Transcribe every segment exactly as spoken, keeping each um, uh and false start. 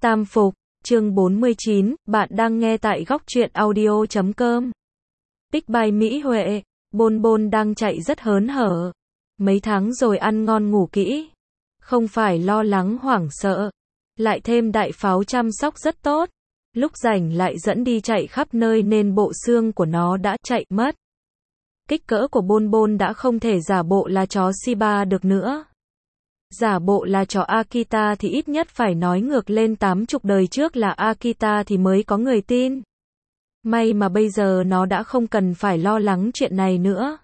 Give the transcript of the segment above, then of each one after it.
Tam Phục, chương bốn mươi chín, bạn đang nghe tại góc truyện audio chấm com. Tích bài Mỹ Huệ, Bôn Bôn đang chạy rất hớn hở. Mấy tháng rồi ăn ngon ngủ kỹ. Không phải lo lắng hoảng sợ. Lại thêm đại pháo chăm sóc rất tốt. Lúc rảnh lại dẫn đi chạy khắp nơi nên bộ xương của nó đã chạy mất. Kích cỡ của Bôn Bôn đã không thể giả bộ là chó Shiba được nữa. Giả bộ là chó Akita thì ít nhất phải nói ngược lên tám chục đời trước là Akita thì mới có người tin. May mà bây giờ nó đã không cần phải lo lắng chuyện này nữa.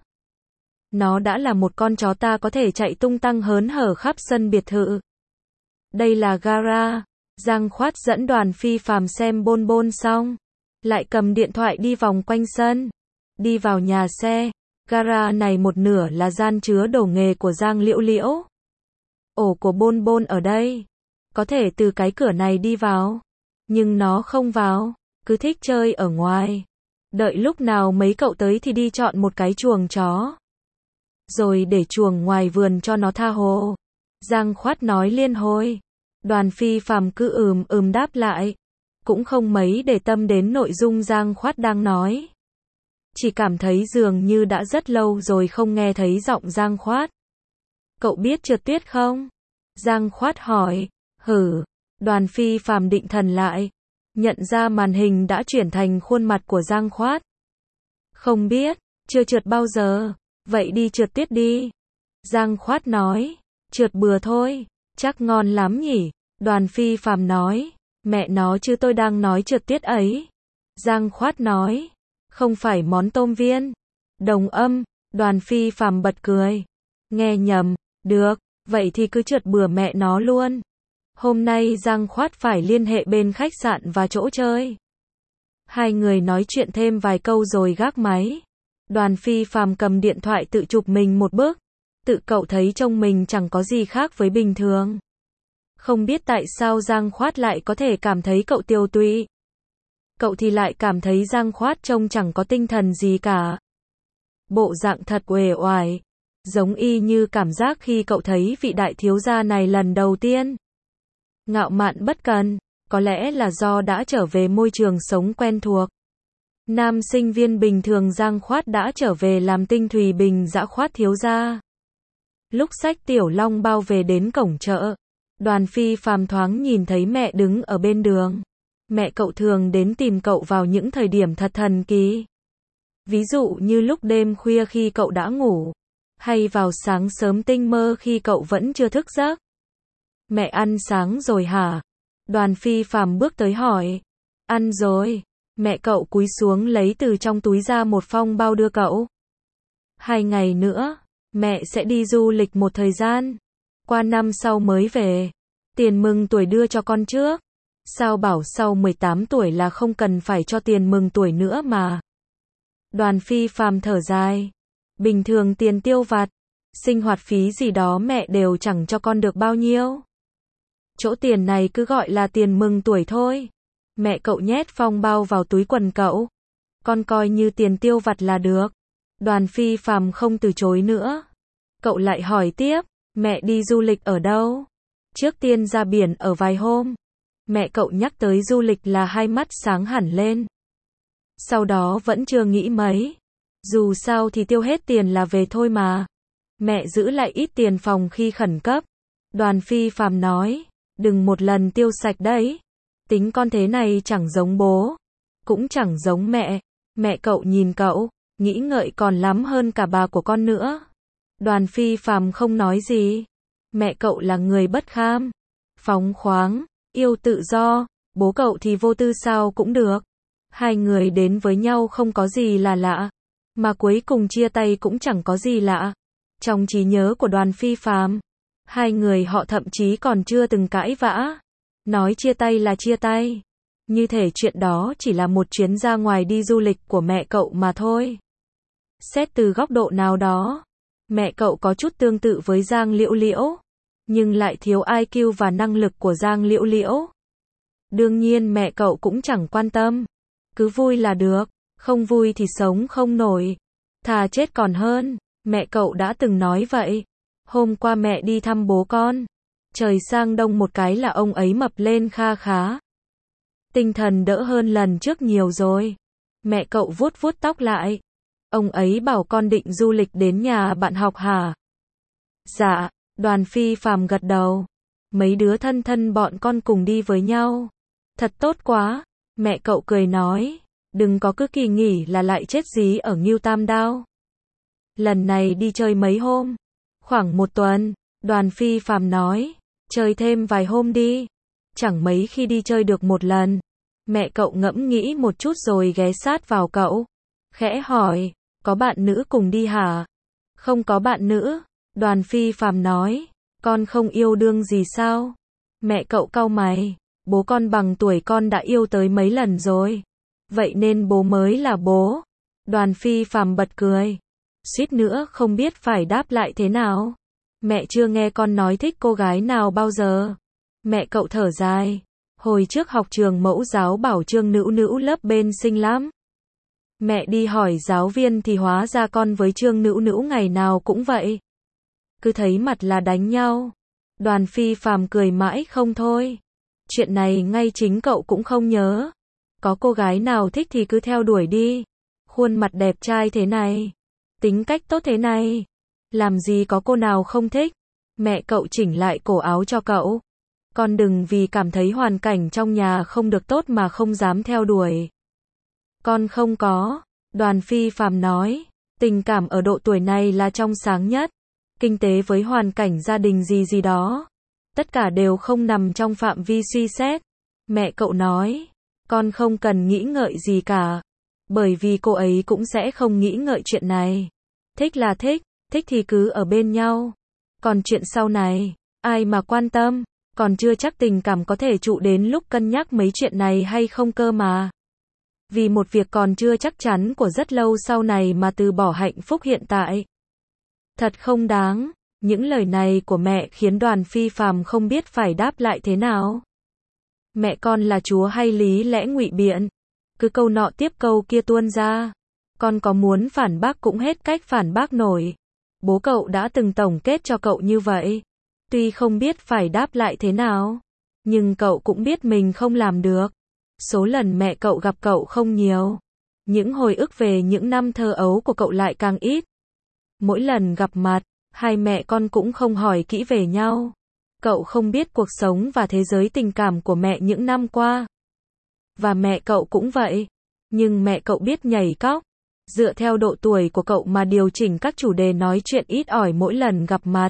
Nó đã là một con chó ta có thể chạy tung tăng hớn hở khắp sân biệt thự. Đây là gara. Giang Khoát dẫn Đoàn Phi Phàm xem Bôn Bôn xong, lại cầm điện thoại đi vòng quanh sân. Đi vào nhà xe. Gara này một nửa là gian chứa đồ nghề của Giang Liễu Liễu. Ổ của Bôn Bôn ở đây. Có thể từ cái cửa này đi vào. Nhưng nó không vào. Cứ thích chơi ở ngoài. Đợi lúc nào mấy cậu tới thì đi chọn một cái chuồng chó. Rồi để chuồng ngoài vườn cho nó tha hồ. Giang Khoát nói liên hồi. Đoàn Phi Phàm cứ ừm ừm đáp lại. Cũng không mấy để tâm đến nội dung Giang Khoát đang nói. Chỉ cảm thấy dường như đã rất lâu rồi không nghe thấy giọng Giang Khoát. Cậu biết trượt tuyết không? Giang Khoát hỏi. Hử. Đoàn Phi Phàm định thần lại. Nhận ra màn hình đã chuyển thành khuôn mặt của Giang Khoát. Không biết, chưa trượt bao giờ. Vậy đi trượt tuyết đi. Giang Khoát nói. Trượt bừa thôi. Chắc ngon lắm nhỉ? Đoàn Phi Phàm nói. Mẹ nó chứ tôi đang nói trượt tuyết ấy. Giang Khoát nói. Không phải món tôm viên. Đồng âm. Đoàn Phi Phàm bật cười. Nghe nhầm. Được, vậy thì cứ trượt bừa mẹ nó luôn. Hôm nay Giang Khoát phải liên hệ bên khách sạn và chỗ chơi. Hai người nói chuyện thêm vài câu rồi gác máy. Đoàn Phi Phàm cầm điện thoại tự chụp mình một bức. Tự cậu thấy trông mình chẳng có gì khác với bình thường. Không biết tại sao Giang Khoát lại có thể cảm thấy cậu tiều tụy. Cậu thì lại cảm thấy Giang Khoát trông chẳng có tinh thần gì cả. Bộ dạng thật uể oải. Giống y như cảm giác khi cậu thấy vị đại thiếu gia này lần đầu tiên. Ngạo mạn bất cần, có lẽ là do đã trở về môi trường sống quen thuộc. Nam sinh viên bình thường Giang Khoát đã trở về làm tinh thùy bình dã Khoát thiếu gia. Lúc xách Tiểu Long bao về đến cổng chợ, Đoàn Phi Phàm thoáng nhìn thấy mẹ đứng ở bên đường. Mẹ cậu thường đến tìm cậu vào những thời điểm thật thần kỳ. Ví dụ như lúc đêm khuya khi cậu đã ngủ. Hay vào sáng sớm tinh mơ khi cậu vẫn chưa thức giấc. Mẹ ăn sáng rồi hả? Đoàn Phi Phàm bước tới hỏi. Ăn rồi. Mẹ cậu cúi xuống lấy từ trong túi ra một phong bao đưa cậu. Hai ngày nữa, mẹ sẽ đi du lịch một thời gian. Qua năm sau mới về. Tiền mừng tuổi đưa cho con trước. Sao bảo sau mười tám tuổi là không cần phải cho tiền mừng tuổi nữa mà. Đoàn Phi Phàm thở dài. Bình thường tiền tiêu vặt, sinh hoạt phí gì đó mẹ đều chẳng cho con được bao nhiêu. Chỗ tiền này cứ gọi là tiền mừng tuổi thôi. Mẹ cậu nhét phong bao vào túi quần cậu. Con coi như tiền tiêu vặt là được. Đoàn Phi Phàm không từ chối nữa. Cậu lại hỏi tiếp, mẹ đi du lịch ở đâu? Trước tiên ra biển ở vài hôm. Mẹ cậu nhắc tới du lịch là hai mắt sáng hẳn lên. Sau đó vẫn chưa nghĩ mấy. Dù sao thì tiêu hết tiền là về thôi mà. Mẹ giữ lại ít tiền phòng khi khẩn cấp. Đoàn Phi Phàm nói. Đừng một lần tiêu sạch đấy. Tính con thế này chẳng giống bố. Cũng chẳng giống mẹ. Mẹ cậu nhìn cậu. Nghĩ ngợi còn lắm hơn cả bà của con nữa. Đoàn Phi Phàm không nói gì. Mẹ cậu là người bất kham. Phóng khoáng. Yêu tự do. Bố cậu thì vô tư sao cũng được. Hai người đến với nhau không có gì là lạ. Mà cuối cùng chia tay cũng chẳng có gì lạ. Trong trí nhớ của Đoàn Phi Phàm, hai người họ thậm chí còn chưa từng cãi vã. Nói chia tay là chia tay. Như thể chuyện đó chỉ là một chuyến ra ngoài đi du lịch của mẹ cậu mà thôi. Xét từ góc độ nào đó, mẹ cậu có chút tương tự với Giang Liễu Liễu, nhưng lại thiếu i kiu và năng lực của Giang Liễu Liễu. Đương nhiên mẹ cậu cũng chẳng quan tâm. Cứ vui là được. Không vui thì sống không nổi. Thà chết còn hơn. Mẹ cậu đã từng nói vậy. Hôm qua mẹ đi thăm bố con. Trời sang đông một cái là ông ấy mập lên kha khá. Tinh thần đỡ hơn lần trước nhiều rồi. Mẹ cậu vuốt vuốt tóc lại. Ông ấy bảo con định du lịch đến nhà bạn học hả? Dạ, Đoàn Phi Phàm gật đầu. Mấy đứa thân thân bọn con cùng đi với nhau. Thật tốt quá. Mẹ cậu cười nói. Đừng có cứ kỳ nghỉ là lại chết dí ở Ngưu Tam Đao. Lần này đi chơi mấy hôm? Khoảng một tuần. Đoàn Phi Phàm nói. Chơi thêm vài hôm đi. Chẳng mấy khi đi chơi được một lần. Mẹ cậu ngẫm nghĩ một chút rồi ghé sát vào cậu. Khẽ hỏi. Có bạn nữ cùng đi hả? Không có bạn nữ. Đoàn Phi Phàm nói. Con không yêu đương gì sao? Mẹ cậu cau mày. Bố con bằng tuổi con đã yêu tới mấy lần rồi. Vậy nên bố mới là bố. Đoàn Phi Phàm bật cười. Suýt nữa không biết phải đáp lại thế nào. Mẹ chưa nghe con nói thích cô gái nào bao giờ. Mẹ cậu thở dài. Hồi trước học trường mẫu giáo bảo Trương Nữu Nữu lớp bên xinh lắm. Mẹ đi hỏi giáo viên thì hóa ra con với Trương Nữu Nữu ngày nào cũng vậy. Cứ thấy mặt là đánh nhau. Đoàn Phi Phàm cười mãi không thôi. Chuyện này ngay chính cậu cũng không nhớ. Có cô gái nào thích thì cứ theo đuổi đi. Khuôn mặt đẹp trai thế này. Tính cách tốt thế này. Làm gì có cô nào không thích. Mẹ cậu chỉnh lại cổ áo cho cậu. Con đừng vì cảm thấy hoàn cảnh trong nhà không được tốt mà không dám theo đuổi. Con không có. Đoàn Phi Phàm nói. Tình cảm ở độ tuổi này là trong sáng nhất. Kinh tế với hoàn cảnh gia đình gì gì đó. Tất cả đều không nằm trong phạm vi suy xét. Mẹ cậu nói. Con không cần nghĩ ngợi gì cả. Bởi vì cô ấy cũng sẽ không nghĩ ngợi chuyện này. Thích là thích. Thích thì cứ ở bên nhau. Còn chuyện sau này, ai mà quan tâm. Còn chưa chắc tình cảm có thể trụ đến lúc cân nhắc mấy chuyện này hay không cơ mà. Vì một việc còn chưa chắc chắn của rất lâu sau này mà từ bỏ hạnh phúc hiện tại. Thật không đáng. Những lời này của mẹ khiến Đoàn Phi Phàm không biết phải đáp lại thế nào. Mẹ con là chúa hay lý lẽ ngụy biện. Cứ câu nọ tiếp câu kia tuôn ra. Con có muốn phản bác cũng hết cách phản bác nổi. Bố cậu đã từng tổng kết cho cậu như vậy. Tuy không biết phải đáp lại thế nào. Nhưng cậu cũng biết mình không làm được. Số lần mẹ cậu gặp cậu không nhiều. Những hồi ức về những năm thơ ấu của cậu lại càng ít. Mỗi lần gặp mặt, hai mẹ con cũng không hỏi kỹ về nhau. Cậu không biết cuộc sống và thế giới tình cảm của mẹ những năm qua. Và mẹ cậu cũng vậy. Nhưng mẹ cậu biết nhảy cóc. Dựa theo độ tuổi của cậu mà điều chỉnh các chủ đề nói chuyện ít ỏi mỗi lần gặp mặt.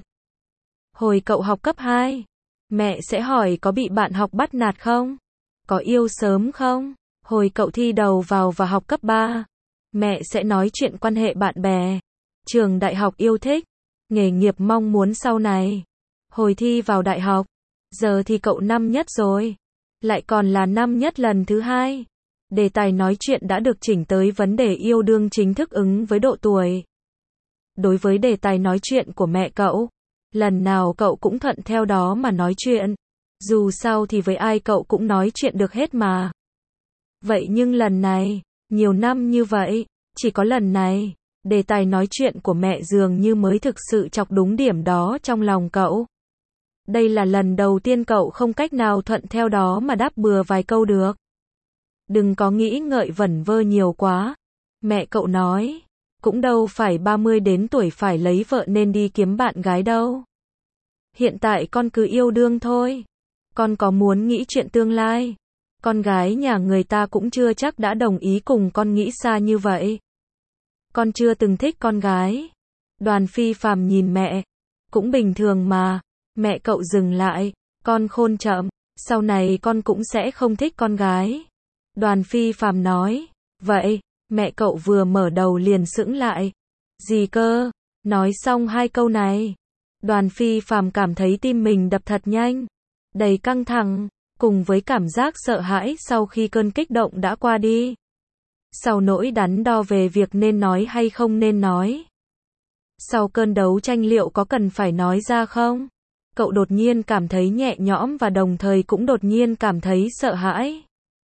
Hồi cậu học cấp hai, mẹ sẽ hỏi có bị bạn học bắt nạt không? Có yêu sớm không? Hồi cậu thi đầu vào và học cấp ba, mẹ sẽ nói chuyện quan hệ bạn bè, trường đại học yêu thích, nghề nghiệp mong muốn sau này. Hồi thi vào đại học, giờ thì cậu năm nhất rồi, lại còn là năm nhất lần thứ hai. Đề tài nói chuyện đã được chỉnh tới vấn đề yêu đương chính thức ứng với độ tuổi. Đối với đề tài nói chuyện của mẹ cậu, lần nào cậu cũng thuận theo đó mà nói chuyện. Dù sao thì với ai cậu cũng nói chuyện được hết mà. Vậy nhưng lần này, nhiều năm như vậy, chỉ có lần này, đề tài nói chuyện của mẹ dường như mới thực sự chọc đúng điểm đó trong lòng cậu. Đây là lần đầu tiên cậu không cách nào thuận theo đó mà đáp bừa vài câu được. Đừng có nghĩ ngợi vẩn vơ nhiều quá. Mẹ cậu nói, cũng đâu phải ba mươi đến tuổi phải lấy vợ nên đi kiếm bạn gái đâu. Hiện tại con cứ yêu đương thôi. Con có muốn nghĩ chuyện tương lai. Con gái nhà người ta cũng chưa chắc đã đồng ý cùng con nghĩ xa như vậy. Con chưa từng thích con gái. Đoàn Phi Phàm nhìn mẹ. Cũng bình thường mà. Mẹ cậu dừng lại. Con khôn chậm. Sau này con cũng sẽ không thích con gái. Đoàn Phi Phàm nói. Vậy, mẹ cậu vừa mở đầu liền sững lại. Gì cơ? Nói xong hai câu này. Đoàn Phi Phàm cảm thấy tim mình đập thật nhanh. Đầy căng thẳng, cùng với cảm giác sợ hãi sau khi cơn kích động đã qua đi. Sau nỗi đắn đo về việc nên nói hay không nên nói. Sau cơn đấu tranh liệu có cần phải nói ra không? Cậu đột nhiên cảm thấy nhẹ nhõm và đồng thời cũng đột nhiên cảm thấy sợ hãi.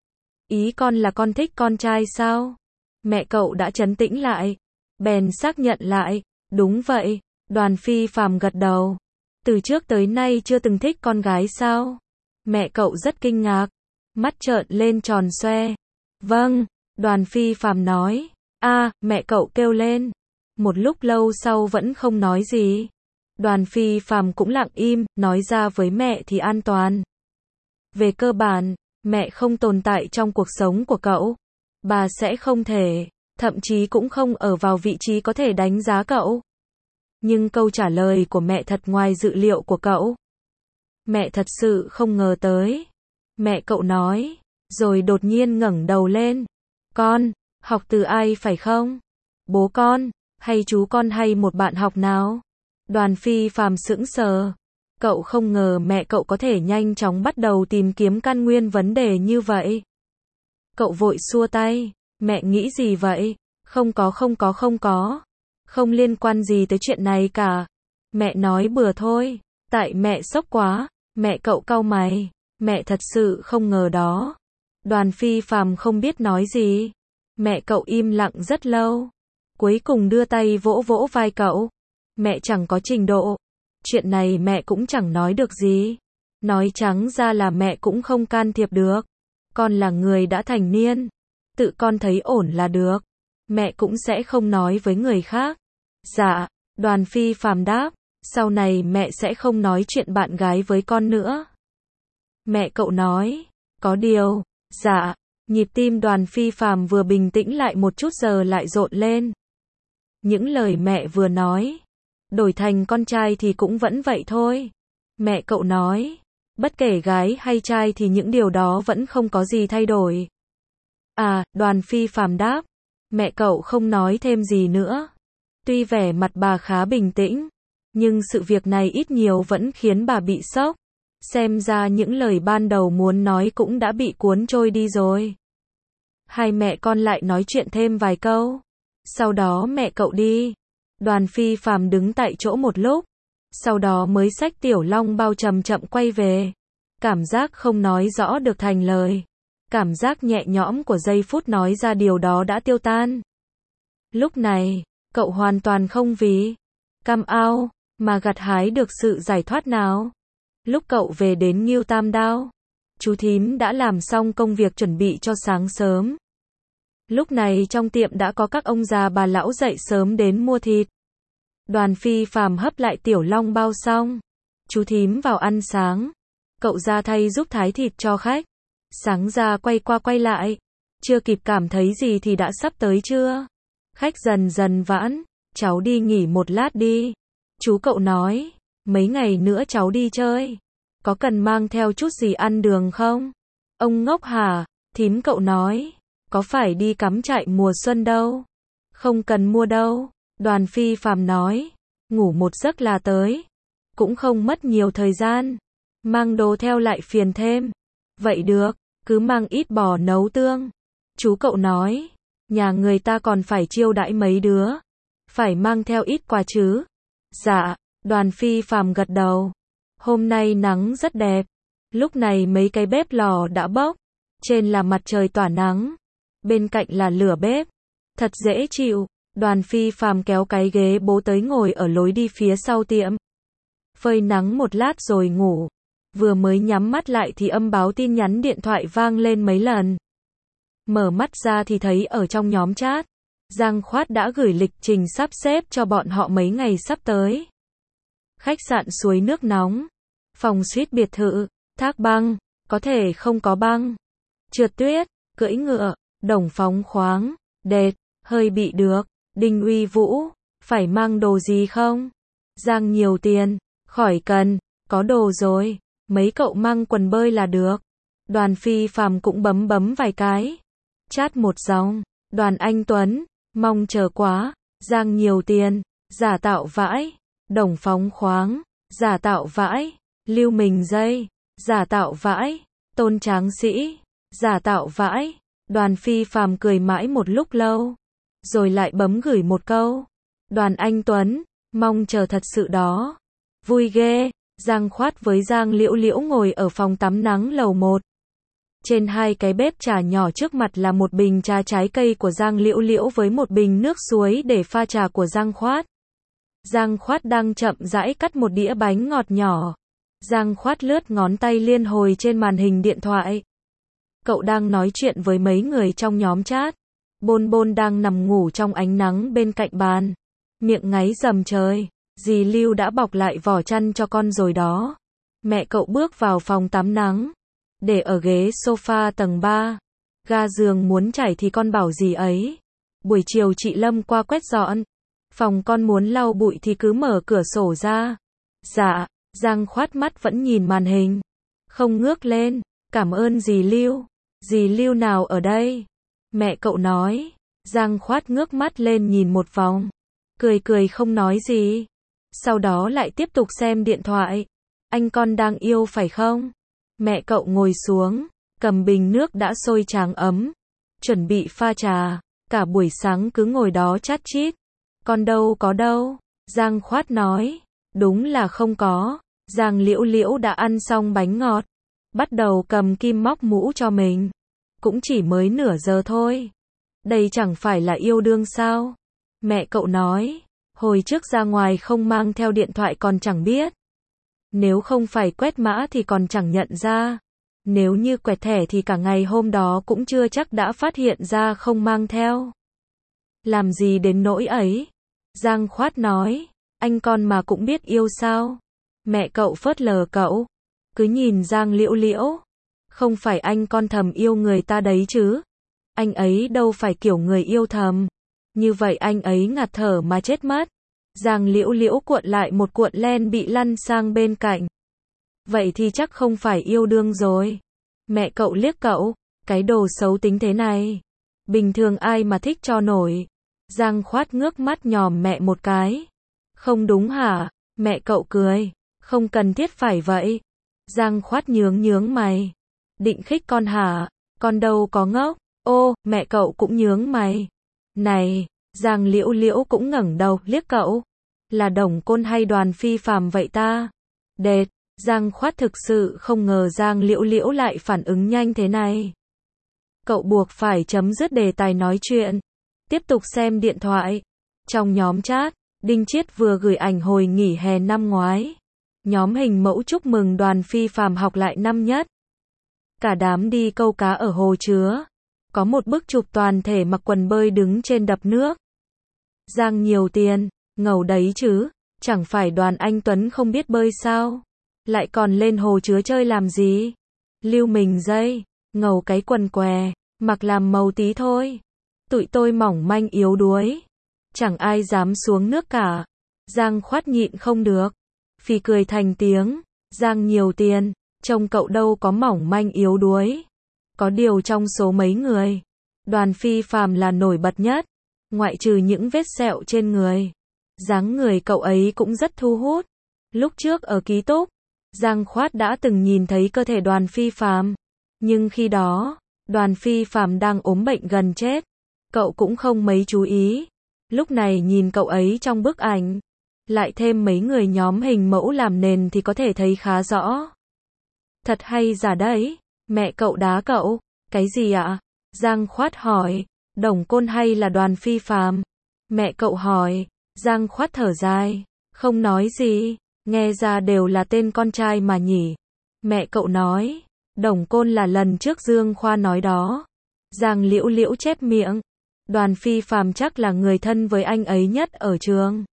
Ý con là con thích con trai sao? Mẹ cậu đã trấn tĩnh lại. Bèn xác nhận lại. Đúng vậy. Đoàn Phi Phàm gật đầu. Từ trước tới nay chưa từng thích con gái sao? Mẹ cậu rất kinh ngạc, mắt trợn lên tròn xoe. Vâng, Đoàn Phi Phàm nói. A, mẹ cậu kêu lên. Một lúc lâu sau vẫn không nói gì. Đoàn Phi Phàm cũng lặng im, nói ra với mẹ thì an toàn. Về cơ bản, mẹ không tồn tại trong cuộc sống của cậu. Bà sẽ không thể, thậm chí cũng không ở vào vị trí có thể đánh giá cậu. Nhưng câu trả lời của mẹ thật ngoài dự liệu của cậu. Mẹ thật sự không ngờ tới. Mẹ cậu nói, rồi đột nhiên ngẩng đầu lên. Con, học từ ai phải không? Bố con, hay chú con hay một bạn học nào? Đoàn Phi Phàm sững sờ. Cậu không ngờ mẹ cậu có thể nhanh chóng bắt đầu tìm kiếm căn nguyên vấn đề như vậy. Cậu vội xua tay. Mẹ nghĩ gì vậy? Không có không có không có. Không liên quan gì tới chuyện này cả. Mẹ nói bừa thôi. Tại mẹ sốc quá. Mẹ cậu cau mày. Mẹ thật sự không ngờ đó. Đoàn Phi Phàm không biết nói gì. Mẹ cậu im lặng rất lâu. Cuối cùng đưa tay vỗ vỗ vai cậu. Mẹ chẳng có trình độ. Chuyện này mẹ cũng chẳng nói được gì. Nói trắng ra là mẹ cũng không can thiệp được. Con là người đã thành niên. Tự con thấy ổn là được. Mẹ cũng sẽ không nói với người khác. Dạ, Đoàn Phi Phàm đáp. Sau này mẹ sẽ không nói chuyện bạn gái với con nữa. Mẹ cậu nói. Có điều. Dạ. Nhịp tim Đoàn Phi Phàm vừa bình tĩnh lại một chút giờ lại rộn lên. Những lời mẹ vừa nói. Đổi thành con trai thì cũng vẫn vậy thôi. Mẹ cậu nói. Bất kể gái hay trai thì những điều đó vẫn không có gì thay đổi. À, Đoàn Phi Phàm đáp. Mẹ cậu không nói thêm gì nữa. Tuy vẻ mặt bà khá bình tĩnh, nhưng sự việc này ít nhiều vẫn khiến bà bị sốc. Xem ra những lời ban đầu muốn nói cũng đã bị cuốn trôi đi rồi. Hai mẹ con lại nói chuyện thêm vài câu. Sau đó mẹ cậu đi. Đoàn Phi Phàm đứng tại chỗ một lúc. Sau đó mới xách tiểu long bao chậm chậm quay về. Cảm giác không nói rõ được thành lời. Cảm giác nhẹ nhõm của giây phút nói ra điều đó đã tiêu tan. Lúc này, cậu hoàn toàn không vì cam ao mà gặt hái được sự giải thoát nào. Lúc cậu về đến Ngưu Tam Đao, chú thím đã làm xong công việc chuẩn bị cho sáng sớm. Lúc này trong tiệm đã có các ông già bà lão dậy sớm đến mua thịt. Đoàn Phi Phàm hấp lại tiểu long bao xong. Chú thím vào ăn sáng. Cậu ra thay giúp thái thịt cho khách. Sáng ra quay qua quay lại. Chưa kịp cảm thấy gì thì đã sắp tới trưa. Khách dần dần vãn. Cháu đi nghỉ một lát đi. Chú cậu nói. Mấy ngày nữa cháu đi chơi. Có cần mang theo chút gì ăn đường không? Ông ngốc hả? Thím cậu nói. Có phải đi cắm trại mùa xuân đâu. Không cần mua đâu. Đoàn Phi Phàm nói. Ngủ một giấc là tới. Cũng không mất nhiều thời gian. Mang đồ theo lại phiền thêm. Vậy được. Cứ mang ít bò nấu tương. Chú cậu nói. Nhà người ta còn phải chiêu đãi mấy đứa. Phải mang theo ít quà chứ. Dạ. Đoàn Phi Phàm gật đầu. Hôm nay nắng rất đẹp. Lúc này mấy cái bếp lò đã bốc. Trên là mặt trời tỏa nắng. Bên cạnh là lửa bếp. Thật dễ chịu. Đoàn Phi Phàm kéo cái ghế bố tới ngồi ở lối đi phía sau tiệm. Phơi nắng một lát rồi ngủ. Vừa mới nhắm mắt lại thì âm báo tin nhắn điện thoại vang lên mấy lần. Mở mắt ra thì thấy ở trong nhóm chat. Giang Khoát đã gửi lịch trình sắp xếp cho bọn họ mấy ngày sắp tới. Khách sạn suối nước nóng. Phòng suite biệt thự. Thác băng. Có thể không có băng. Trượt tuyết. Cưỡi ngựa. Đồng phóng khoáng. Đệt. Hơi bị được. Đinh Uy Vũ. Phải mang đồ gì không? Giang nhiều tiền. Khỏi cần. Có đồ rồi. Mấy cậu mang quần bơi là được. Đoàn Phi Phàm cũng bấm bấm vài cái. Chat một dòng. Đoàn Anh Tuấn. Mong chờ quá. Giang nhiều tiền. Giả tạo vãi. Đồng phóng khoáng. Giả tạo vãi. Lưu Mình Dây. Giả tạo vãi. Tôn Tráng Sĩ. Giả tạo vãi. Đoàn Phi Phàm cười mãi một lúc lâu. Rồi lại bấm gửi một câu. Đoàn Anh Tuấn. Mong chờ thật sự đó. Vui ghê. Giang Khoát với Giang Liễu Liễu ngồi ở phòng tắm nắng lầu một. Trên hai cái bếp trà nhỏ trước mặt là một bình trà trái cây của Giang Liễu Liễu với một bình nước suối để pha trà của Giang Khoát. Giang Khoát đang chậm rãi cắt một đĩa bánh ngọt nhỏ. Giang Khoát lướt ngón tay liên hồi trên màn hình điện thoại. Cậu đang nói chuyện với mấy người trong nhóm chat. Bôn Bôn đang nằm ngủ trong ánh nắng bên cạnh bàn. Miệng ngáy rầm trời. Dì Lưu đã bọc lại vỏ chăn cho con rồi đó. Mẹ cậu bước vào phòng tắm nắng. Để ở ghế sofa tầng ba. Ga giường muốn chảy thì con bảo dì ấy. Buổi chiều chị Lâm qua quét dọn. Phòng con muốn lau bụi thì cứ mở cửa sổ ra. Dạ. Giang Khoát mắt vẫn nhìn màn hình. Không ngước lên. Cảm ơn dì Lưu. Dì Lưu nào ở đây? Mẹ cậu nói. Giang Khoát ngước mắt lên nhìn một vòng. Cười cười không nói gì. Sau đó lại tiếp tục xem điện thoại. Anh con đang yêu phải không? Mẹ cậu ngồi xuống. Cầm bình nước đã sôi tráng ấm. Chuẩn bị pha trà. Cả buổi sáng cứ ngồi đó chát chít. Con đâu có đâu. Giang Khoát nói. Đúng là không có. Giang Liễu Liễu đã ăn xong bánh ngọt. Bắt đầu cầm kim móc mũ cho mình. Cũng chỉ mới nửa giờ thôi. Đây chẳng phải là yêu đương sao? Mẹ cậu nói. Hồi trước ra ngoài không mang theo điện thoại còn chẳng biết. Nếu không phải quét mã thì còn chẳng nhận ra. Nếu như quẹt thẻ thì cả ngày hôm đó cũng chưa chắc đã phát hiện ra không mang theo. Làm gì đến nỗi ấy? Giang Khoát nói. Anh con mà cũng biết yêu sao? Mẹ cậu phớt lờ cậu. Cứ nhìn Giang Liễu Liễu. Không phải anh con thầm yêu người ta đấy chứ. Anh ấy đâu phải kiểu người yêu thầm. Như vậy anh ấy ngạt thở mà chết mất. Giang Liễu Liễu cuộn lại một cuộn len bị lăn sang bên cạnh. Vậy thì chắc không phải yêu đương rồi. Mẹ cậu liếc cậu. Cái đồ xấu tính thế này. Bình thường ai mà thích cho nổi. Giang Khoát ngước mắt nhòm mẹ một cái. Không đúng hả? Mẹ cậu cười. Không cần thiết phải vậy. Giang Khoát nhướng nhướng mày. Định khích con hả? Con đâu có ngốc. Ô, mẹ cậu cũng nhướng mày. Này, Giang Liễu Liễu cũng ngẩng đầu liếc cậu. Là Đồng Côn hay Đoàn Phi Phàm vậy ta? Đệt, Giang Khoát thực sự không ngờ Giang Liễu Liễu lại phản ứng nhanh thế này. Cậu buộc phải chấm dứt đề tài nói chuyện. Tiếp tục xem điện thoại. Trong nhóm chat, Đinh Chiết vừa gửi ảnh hồi nghỉ hè năm ngoái. Nhóm hình mẫu chúc mừng Đoàn Phi Phàm học lại năm nhất. Cả đám đi câu cá ở hồ chứa. Có một bức chụp toàn thể mặc quần bơi đứng trên đập nước. Giang nhiều tiền, ngầu đấy chứ. Chẳng phải Đoàn Anh Tuấn không biết bơi sao? Lại còn lên hồ chứa chơi làm gì? Lưu mình dây, ngầu cái quần què, mặc làm màu tí thôi. Tụi tôi mỏng manh yếu đuối. Chẳng ai dám xuống nước cả. Giang Khoát nhịn không được. Phì cười thành tiếng. Giang nhiều tiền, trông cậu đâu có mỏng manh yếu đuối. Có điều trong số mấy người, Đoàn Phi Phàm là nổi bật nhất. Ngoại trừ những vết sẹo trên người, dáng người cậu ấy cũng rất thu hút. Lúc trước ở ký túc, Giang Khoát đã từng nhìn thấy cơ thể Đoàn Phi Phàm. Nhưng khi đó, Đoàn Phi Phàm đang ốm bệnh gần chết. Cậu cũng không mấy chú ý. Lúc này nhìn cậu ấy trong bức ảnh, lại thêm mấy người nhóm hình mẫu làm nền thì có thể thấy khá rõ. Thật hay giả đấy. Mẹ cậu đá cậu. Cái gì ạ? Giang Khoát hỏi. Đồng Côn hay là Đoàn Phi Phàm? Mẹ cậu hỏi. Giang Khoát thở dài. Không nói gì. Nghe ra đều là tên con trai mà nhỉ. Mẹ cậu nói. Đồng Côn là lần trước Dương Khoa nói đó. Giang Liễu Liễu chép miệng. Đoàn Phi Phàm chắc là người thân với anh ấy nhất ở trường.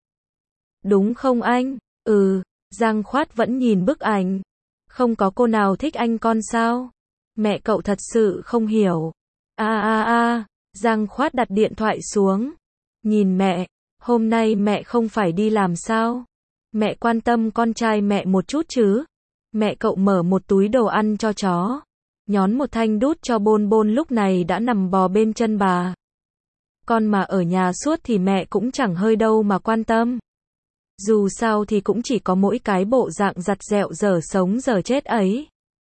Đúng không anh? Ừ. Giang Khoát vẫn nhìn bức ảnh. Không có cô nào thích anh con sao? Mẹ cậu thật sự không hiểu. A a a. Giang Khoát đặt điện thoại xuống. Nhìn mẹ. Hôm nay mẹ không phải đi làm sao? Mẹ quan tâm con trai mẹ một chút chứ? Mẹ cậu mở một túi đồ ăn cho chó. Nhón một thanh đút cho Bôn Bôn lúc này đã nằm bò bên chân bà. Con mà ở nhà suốt thì mẹ cũng chẳng hơi đâu mà quan tâm. Dù sao thì cũng chỉ có mỗi cái bộ dạng giặt dẹo dở sống dở chết ấy.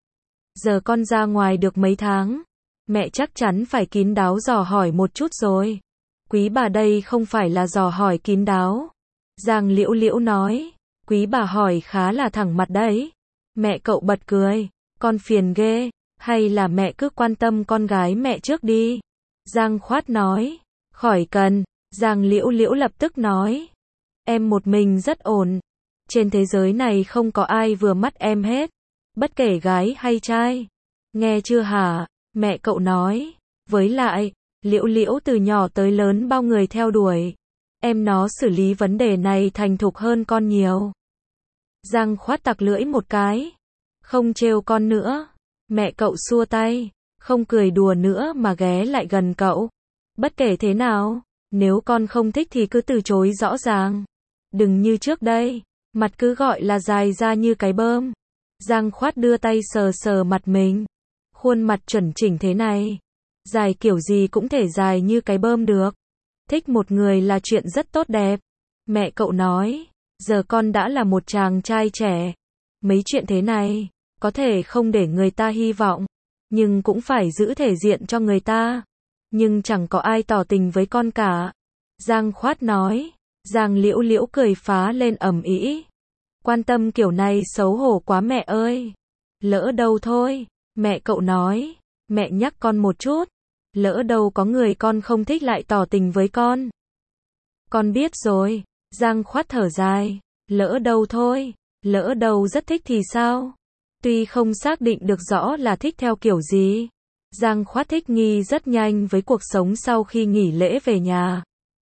Giờ con ra ngoài được mấy tháng, mẹ chắc chắn phải kín đáo dò hỏi một chút rồi. Quý bà đây không phải là dò hỏi kín đáo. Giang Liễu Liễu nói. Quý bà hỏi khá là thẳng mặt đấy. Mẹ cậu bật cười. Con phiền ghê. Hay là mẹ cứ quan tâm con gái mẹ trước đi. Giang Khoát nói. Khỏi cần. Giang Liễu Liễu lập tức nói. Em một mình rất ổn. Trên thế giới này không có ai vừa mắt em hết. Bất kể gái hay trai. Nghe chưa hả? Mẹ cậu nói. Với lại, Liễu Liễu từ nhỏ tới lớn bao người theo đuổi. Em nó xử lý vấn đề này thành thục hơn con nhiều. Giang Khoát tặc lưỡi một cái. Không trêu con nữa. Mẹ cậu xua tay. Không cười đùa nữa mà ghé lại gần cậu. Bất kể thế nào, nếu con không thích thì cứ từ chối rõ ràng. Đừng như trước đây, mặt cứ gọi là dài ra như cái bơm. Giang Khoát đưa tay sờ sờ mặt mình. Khuôn mặt chuẩn chỉnh thế này. Dài kiểu gì cũng thể dài như cái bơm được. Thích một người là chuyện rất tốt đẹp. Mẹ cậu nói, giờ con đã là một chàng trai trẻ. Mấy chuyện thế này, có thể không để người ta hy vọng, nhưng cũng phải giữ thể diện cho người ta. Nhưng chẳng có ai tỏ tình với con cả. Giang Khoát nói. Giang Liễu Liễu cười phá lên ầm ĩ. Quan tâm kiểu này xấu hổ quá mẹ ơi. Lỡ đâu thôi. Mẹ cậu nói. Mẹ nhắc con một chút. Lỡ đâu có người con không thích lại tỏ tình với con. Con biết rồi. Giang Khoát thở dài. Lỡ đâu thôi. Lỡ đâu rất thích thì sao? Tuy không xác định được rõ là thích theo kiểu gì. Giang Khoát thích nghi rất nhanh với cuộc sống sau khi nghỉ lễ về nhà.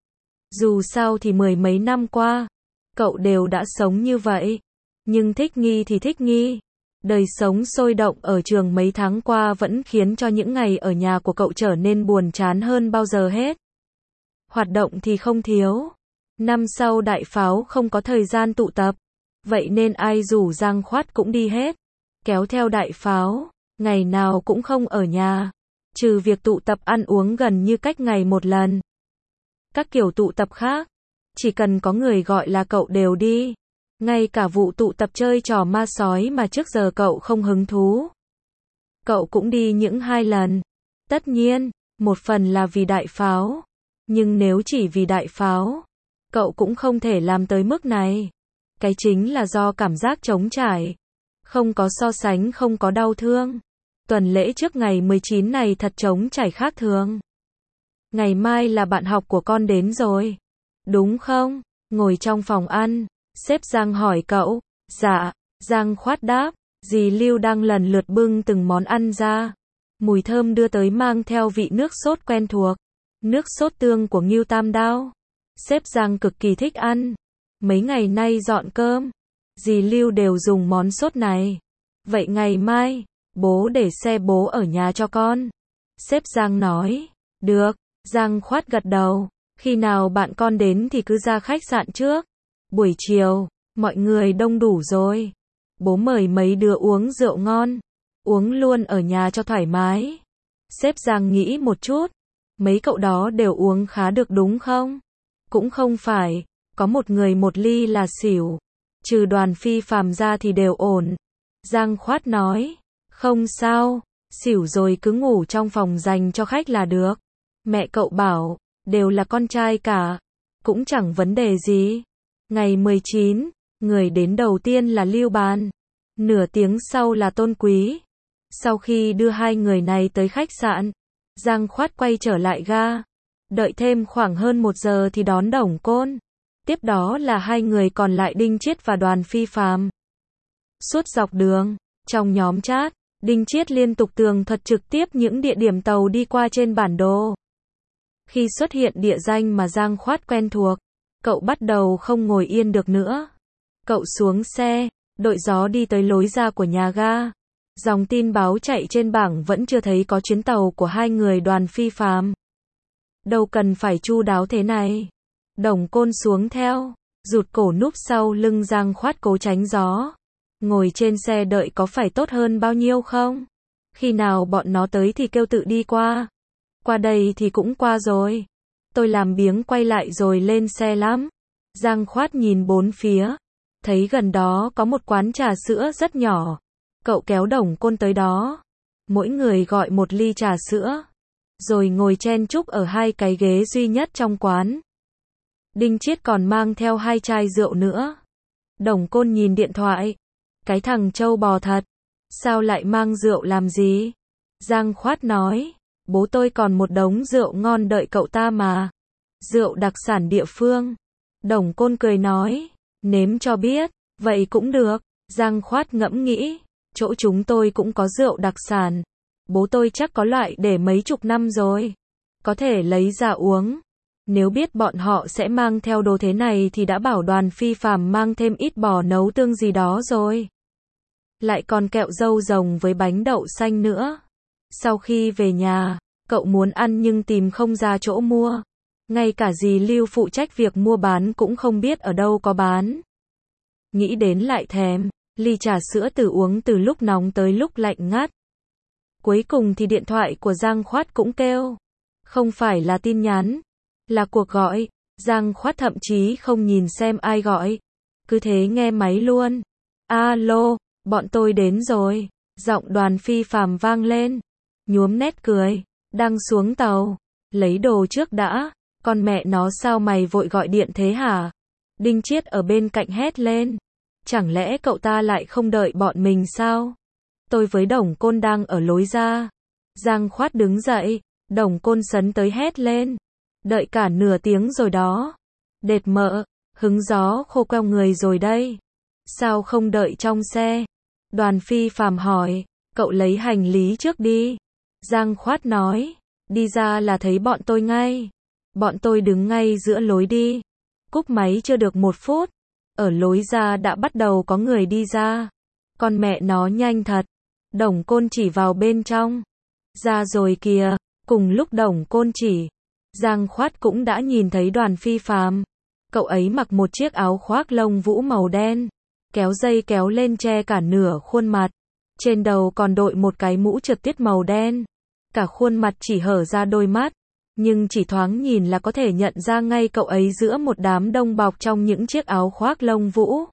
Dù sao thì mười mấy năm qua, cậu đều đã sống như vậy. Nhưng thích nghi thì thích nghi. Đời sống sôi động ở trường mấy tháng qua vẫn khiến cho những ngày ở nhà của cậu trở nên buồn chán hơn bao giờ hết. Hoạt động thì không thiếu. Năm sau đại pháo không có thời gian tụ tập. Vậy nên ai rủ Giang Khoát cũng đi hết. Kéo theo đại pháo, ngày nào cũng không ở nhà. Trừ việc tụ tập ăn uống gần như cách ngày một lần. Các kiểu tụ tập khác, chỉ cần có người gọi là cậu đều đi. Ngay cả vụ tụ tập chơi trò ma sói mà trước giờ cậu không hứng thú. Cậu cũng đi những hai lần. Tất nhiên, một phần là vì đại pháo. Nhưng nếu chỉ vì đại pháo, cậu cũng không thể làm tới mức này. Cái chính là do cảm giác trống trải. Không có so sánh, không có đau thương. Tuần lễ trước ngày mười chín này thật trống trải khác thường. Ngày mai là bạn học của con đến rồi. Đúng không? Ngồi trong phòng ăn, sếp Giang hỏi cậu. Dạ, Giang Khoát đáp. Dì Lưu đang lần lượt bưng từng món ăn ra. Mùi thơm đưa tới mang theo vị nước sốt quen thuộc. Nước sốt tương của Ngưu Tam Đao. Sếp Giang cực kỳ thích ăn. Mấy ngày nay dọn cơm, dì Lưu đều dùng món sốt này. Vậy ngày mai, bố để xe bố ở nhà cho con. Sếp Giang nói. Được. Giang Khoát gật đầu. Khi nào bạn con đến thì cứ ra khách sạn trước. Buổi chiều, mọi người đông đủ rồi. Bố mời mấy đứa uống rượu ngon. Uống luôn ở nhà cho thoải mái. Sếp Giang nghĩ một chút. Mấy cậu đó đều uống khá được đúng không? Cũng không phải. Có một người một ly là xỉu. Trừ Đoàn Phi Phàm ra thì đều ổn. Giang Khoát nói. Không sao. Xỉu rồi cứ ngủ trong phòng dành cho khách là được. Mẹ cậu bảo. Đều là con trai cả. Cũng chẳng vấn đề gì. Ngày mười chín, người đến đầu tiên là Lưu Bàn. Nửa tiếng sau là Tôn Quý. Sau khi đưa hai người này tới khách sạn, Giang Khoát quay trở lại ga. Đợi thêm khoảng hơn một giờ thì đón Đồng Côn. Tiếp đó là hai người còn lại Đinh Chiết và Đoàn Phi Phàm. Suốt dọc đường, trong nhóm chat, Đinh Chiết liên tục tường thuật trực tiếp những địa điểm tàu đi qua trên bản đồ. Khi xuất hiện địa danh mà Giang Khoát quen thuộc, cậu bắt đầu không ngồi yên được nữa. Cậu xuống xe, đội gió đi tới lối ra của nhà ga. Dòng tin báo chạy trên bảng vẫn chưa thấy có chuyến tàu của hai người Đoàn Phi Phàm. Đâu cần phải chu đáo thế này. Đồng Côn xuống theo, rụt cổ núp sau lưng Giang Khoát cố tránh gió. Ngồi trên xe đợi có phải tốt hơn bao nhiêu không? Khi nào bọn nó tới thì kêu tự đi qua. Qua đây thì cũng qua rồi. Tôi làm biếng quay lại rồi lên xe lắm. Giang Khoát nhìn bốn phía. Thấy gần đó có một quán trà sữa rất nhỏ. Cậu kéo Đồng Côn tới đó. Mỗi người gọi một ly trà sữa. Rồi ngồi chen chúc ở hai cái ghế duy nhất trong quán. Đinh Chiết còn mang theo hai chai rượu nữa. Đồng Côn nhìn điện thoại. Cái thằng trâu bò thật. Sao lại mang rượu làm gì? Giang Khoát nói. Bố tôi còn một đống rượu ngon đợi cậu ta mà. Rượu đặc sản địa phương. Đồng Côn cười nói, nếm cho biết, vậy cũng được. Giang Khoát ngẫm nghĩ, chỗ chúng tôi cũng có rượu đặc sản. Bố tôi chắc có loại để mấy chục năm rồi. Có thể lấy ra uống. Nếu biết bọn họ sẽ mang theo đồ thế này thì đã bảo Đoàn Phi Phàm mang thêm ít bò nấu tương gì đó rồi. Lại còn kẹo dâu rồng với bánh đậu xanh nữa. Sau khi về nhà, cậu muốn ăn nhưng tìm không ra chỗ mua. Ngay cả dì Lưu phụ trách việc mua bán cũng không biết ở đâu có bán. Nghĩ đến lại thèm, ly trà sữa từ uống từ lúc nóng tới lúc lạnh ngắt. Cuối cùng thì điện thoại của Giang Khoát cũng kêu. Không phải là tin nhắn, là cuộc gọi. Giang Khoát thậm chí không nhìn xem ai gọi. Cứ thế nghe máy luôn. Alo, bọn tôi đến rồi. Giọng Đoàn Phi Phàm vang lên. Nhuốm nét cười. Đang xuống tàu. Lấy đồ trước đã. Con mẹ nó sao mày vội gọi điện thế hả? Đinh Chiết ở bên cạnh hét lên. Chẳng lẽ cậu ta lại không đợi bọn mình sao? Tôi với Đồng Côn đang ở lối ra. Giang Khoát đứng dậy. Đồng Côn sấn tới hét lên. Đợi cả nửa tiếng rồi đó. Đệt mợ, hứng gió khô queo người rồi đây. Sao không đợi trong xe? Đoàn Phi Phàm hỏi. Cậu lấy hành lý trước đi. Giang Khoát nói. Đi ra là thấy bọn tôi ngay. Bọn tôi đứng ngay giữa lối đi. Cúp máy chưa được một phút. Ở lối ra đã bắt đầu có người đi ra. Con mẹ nó nhanh thật. Đồng Côn chỉ vào bên trong. Ra rồi kìa. Cùng lúc Đồng Côn chỉ, Giang Khoát cũng đã nhìn thấy Đoàn Phi Phàm. Cậu ấy mặc một chiếc áo khoác lông vũ màu đen, kéo dây kéo lên che cả nửa khuôn mặt. Trên đầu còn đội một cái mũ trượt tuyết màu đen. Cả khuôn mặt chỉ hở ra đôi mắt, nhưng chỉ thoáng nhìn là có thể nhận ra ngay cậu ấy giữa một đám đông bọc trong những chiếc áo khoác lông vũ.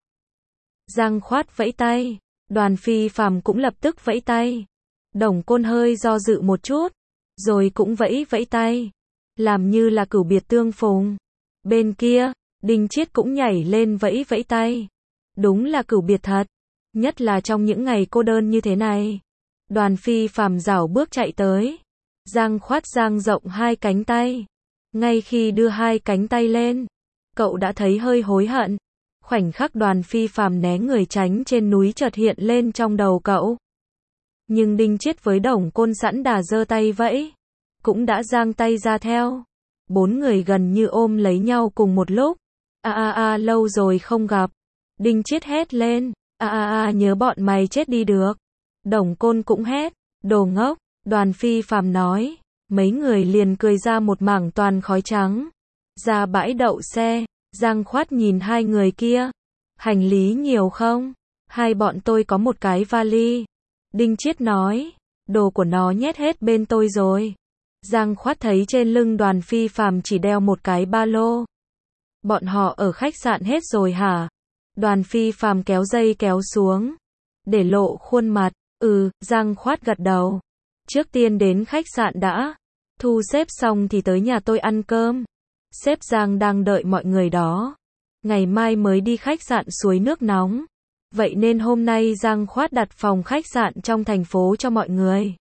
Giang Khoát vẫy tay, Đoàn Phi Phàm cũng lập tức vẫy tay. Đồng Côn hơi do dự một chút, rồi cũng vẫy vẫy tay, làm như là cửu biệt tương phùng. Bên kia, Đinh Chiết cũng nhảy lên vẫy vẫy tay. Đúng là cửu biệt thật, nhất là trong những ngày cô đơn như thế này. Đoàn Phi Phàm rảo bước chạy tới. Giang Khoát dang rộng hai cánh tay. Ngay khi đưa hai cánh tay lên, cậu đã thấy hơi hối hận. Khoảnh khắc Đoàn Phi Phàm né người tránh trên núi chợt hiện lên trong đầu cậu. Nhưng Đinh Chiết với Đồng Côn sẵn đà giơ tay vẫy, cũng đã giang tay ra theo. Bốn người gần như ôm lấy nhau cùng một lúc. A a a lâu rồi không gặp. Đinh Chiết hét lên. A a a nhớ bọn mày chết đi được. Đồng Côn cũng hét. Đồ ngốc. Đoàn Phi Phàm nói. Mấy người liền cười ra một mảng toàn khói trắng. Ra bãi đậu xe, Giang Khoát nhìn hai người kia. Hành lý nhiều không? Hai bọn tôi có một cái vali. Đinh Chiết nói. Đồ của nó nhét hết bên tôi rồi. Giang Khoát thấy trên lưng Đoàn Phi Phàm chỉ đeo một cái ba lô. Bọn họ ở khách sạn hết rồi hả? Đoàn Phi Phàm kéo dây kéo xuống, để lộ khuôn mặt. Ừ, Giang Khoát gật đầu. Trước tiên đến khách sạn đã. Thu xếp xong thì tới nhà tôi ăn cơm. Sếp Giang đang đợi mọi người đó. Ngày mai mới đi khách sạn Suối Nước Nóng. Vậy nên hôm nay Giang Khoát đặt phòng khách sạn trong thành phố cho mọi người.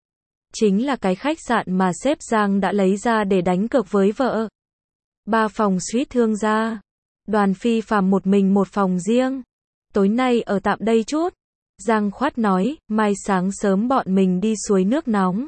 Chính là cái khách sạn mà sếp Giang đã lấy ra để đánh cược với vợ. Ba phòng suite thương gia. Đoàn Phi Phàm một mình một phòng riêng. Tối nay ở tạm đây chút. Giang Khoát nói, mai sáng sớm bọn mình đi Suối Nước Nóng.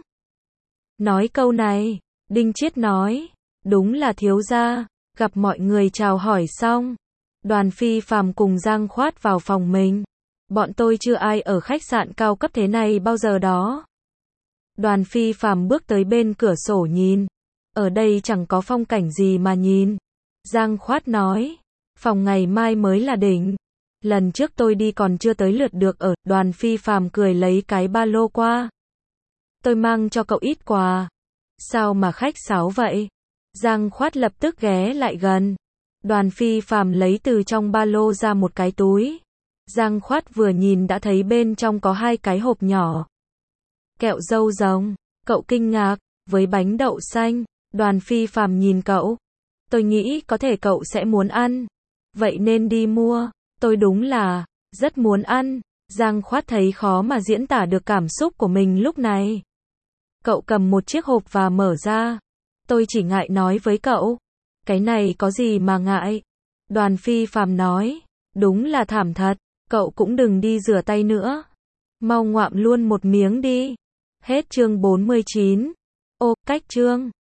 Nói câu này, Đinh Chiết nói, đúng là thiếu gia. Gặp mọi người chào hỏi xong, Đoàn Phi Phàm cùng Giang Khoát vào phòng mình. Bọn tôi chưa ai ở khách sạn cao cấp thế này bao giờ đó. Đoàn Phi Phàm bước tới bên cửa sổ nhìn. Ở đây chẳng có phong cảnh gì mà nhìn. Giang Khoát nói, phòng ngày mai mới là đỉnh. Lần trước tôi đi còn chưa tới lượt được ở. Đoàn Phi Phàm cười lấy cái ba lô qua. Tôi mang cho cậu ít quà. Sao mà khách sáo vậy? Giang Khoát lập tức ghé lại gần. Đoàn Phi Phàm lấy từ trong ba lô ra một cái túi. Giang Khoát vừa nhìn đã thấy bên trong có hai cái hộp nhỏ. Kẹo dâu rồng. Cậu kinh ngạc, với bánh đậu xanh. Đoàn Phi Phàm nhìn cậu. Tôi nghĩ có thể cậu sẽ muốn ăn. Vậy nên đi mua. Tôi đúng là rất muốn ăn. Giang Khoát thấy khó mà diễn tả được cảm xúc của mình lúc này. Cậu cầm một chiếc hộp và mở ra. Tôi chỉ ngại nói với cậu. Cái này có gì mà ngại. Đoàn Phi Phàm nói, đúng là thảm thật, cậu cũng đừng đi rửa tay nữa. Mau ngoạm luôn một miếng đi. Hết chương bốn mươi chín. Ô, cách chương.